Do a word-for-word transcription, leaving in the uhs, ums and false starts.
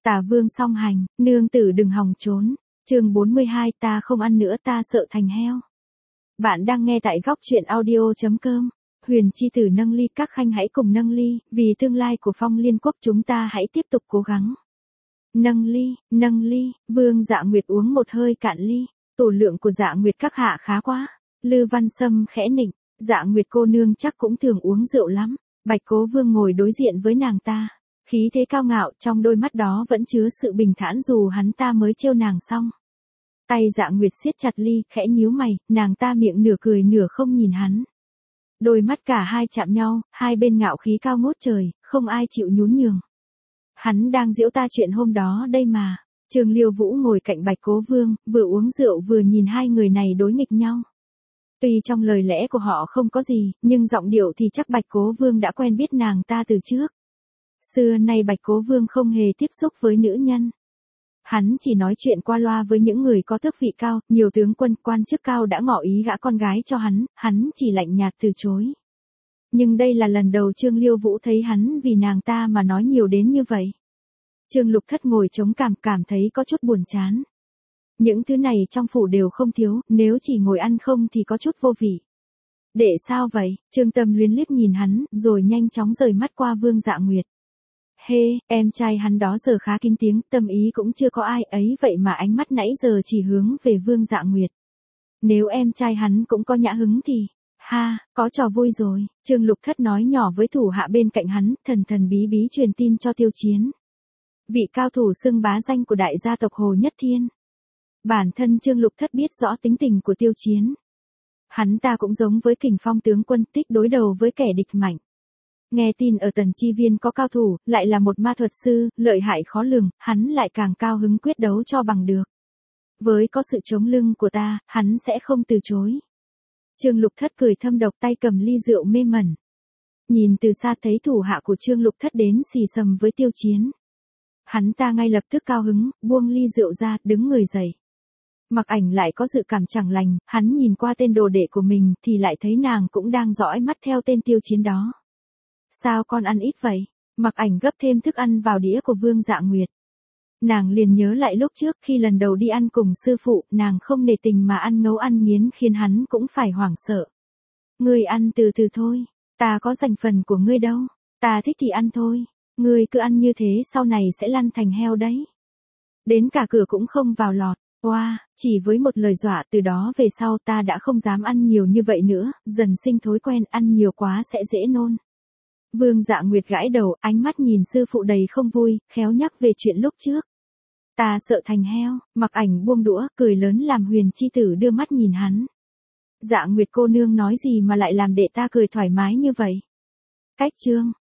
Tả Vương song hành, nương tử đừng hòng trốn. Chương bốn mươi hai, ta không ăn nữa, ta sợ thành heo. Bạn đang nghe tại góc truyện audio chấm com. Huyền chi tử nâng ly, các khanh hãy cùng nâng ly, vì tương lai của Phong Liên quốc chúng ta hãy tiếp tục cố gắng. Nâng ly, nâng ly, Vương Dạ Nguyệt uống một hơi cạn ly. Tổ lượng của Dạ Nguyệt các hạ khá quá. Lư Văn Sâm khẽ nịnh, Dạ Nguyệt cô nương chắc cũng thường uống rượu lắm. Bạch Cố Vương ngồi đối diện với nàng ta. Khí thế cao ngạo, trong đôi mắt đó vẫn chứa sự bình thản dù hắn ta mới trêu nàng xong. Tay Dạ Nguyệt siết chặt ly, khẽ nhíu mày, nàng ta miệng nửa cười nửa không nhìn hắn. Đôi mắt cả hai chạm nhau, hai bên ngạo khí cao ngút trời, không ai chịu nhún nhường. Hắn đang giễu ta chuyện hôm đó đây mà. Trường Liêu Vũ ngồi cạnh Bạch Cố Vương, vừa uống rượu vừa nhìn hai người này đối nghịch nhau. Tuy trong lời lẽ của họ không có gì, nhưng giọng điệu thì chắc Bạch Cố Vương đã quen biết nàng ta từ trước. Xưa nay Bạch Cố Vương không hề tiếp xúc với nữ nhân. Hắn chỉ nói chuyện qua loa với những người có tước vị cao, nhiều tướng quân quan chức cao đã ngỏ ý gả con gái cho hắn, hắn chỉ lạnh nhạt từ chối. Nhưng đây là lần đầu Trương Liêu Vũ thấy hắn vì nàng ta mà nói nhiều đến như vậy. Trương Lục Thất ngồi chống cằm cảm thấy có chút buồn chán. Những thứ này trong phủ đều không thiếu, nếu chỉ ngồi ăn không thì có chút vô vị. Để sao vậy? Trương Tâm Luyến liếc nhìn hắn, rồi nhanh chóng rời mắt qua Vương Dạ Nguyệt. Hê, hey, em trai hắn đó giờ khá kín tiếng, tâm ý cũng chưa có ai ấy vậy mà ánh mắt nãy giờ chỉ hướng về Vương Dạ Nguyệt. Nếu em trai hắn cũng có nhã hứng thì, ha, có trò vui rồi, Trương Lục Thất nói nhỏ với thủ hạ bên cạnh hắn, thần thần bí bí truyền tin cho Tiêu Chiến. Vị cao thủ xưng bá danh của đại gia tộc Hồ Nhất Thiên. Bản thân Trương Lục Thất biết rõ tính tình của Tiêu Chiến. Hắn ta cũng giống với Kình Phong tướng quân, tích đối đầu với kẻ địch mạnh. Nghe tin ở Tần Chi Viên có cao thủ, lại là một ma thuật sư, lợi hại khó lường, hắn lại càng cao hứng quyết đấu cho bằng được. Với có sự chống lưng của ta, hắn sẽ không từ chối. Trương Lục Thất cười thâm độc, tay cầm ly rượu mê mẩn. Nhìn từ xa thấy thủ hạ của Trương Lục Thất đến xì xầm với Tiêu Chiến. Hắn ta ngay lập tức cao hứng, buông ly rượu ra, đứng người dậy. Mặc Ảnh lại có dự cảm chẳng lành, hắn nhìn qua tên đồ đệ của mình thì lại thấy nàng cũng đang dõi mắt theo tên Tiêu Chiến đó. Sao con ăn ít vậy? Mặc Ảnh gấp thêm thức ăn vào đĩa của Vương Dạ Nguyệt. Nàng liền nhớ lại lúc trước khi lần đầu đi ăn cùng sư phụ, nàng không nể tình mà ăn ngấu ăn nghiến khiến hắn cũng phải hoảng sợ. Ngươi ăn từ từ thôi, ta có dành phần của ngươi đâu, ta thích thì ăn thôi, ngươi cứ ăn như thế sau này sẽ lăn thành heo đấy. Đến cả cửa cũng không vào lọt. Wow, chỉ với một lời dọa từ đó về sau ta đã không dám ăn nhiều như vậy nữa, dần sinh thói quen ăn nhiều quá sẽ dễ nôn. Vương Dạ Nguyệt gãi đầu, ánh mắt nhìn sư phụ đầy không vui, khéo nhắc về chuyện lúc trước. Ta sợ thành heo, Mặc Ảnh buông đũa, cười lớn làm Huyền chi tử đưa mắt nhìn hắn. Dạ Nguyệt cô nương nói gì mà lại làm đệ ta cười thoải mái như vậy? Cách chương,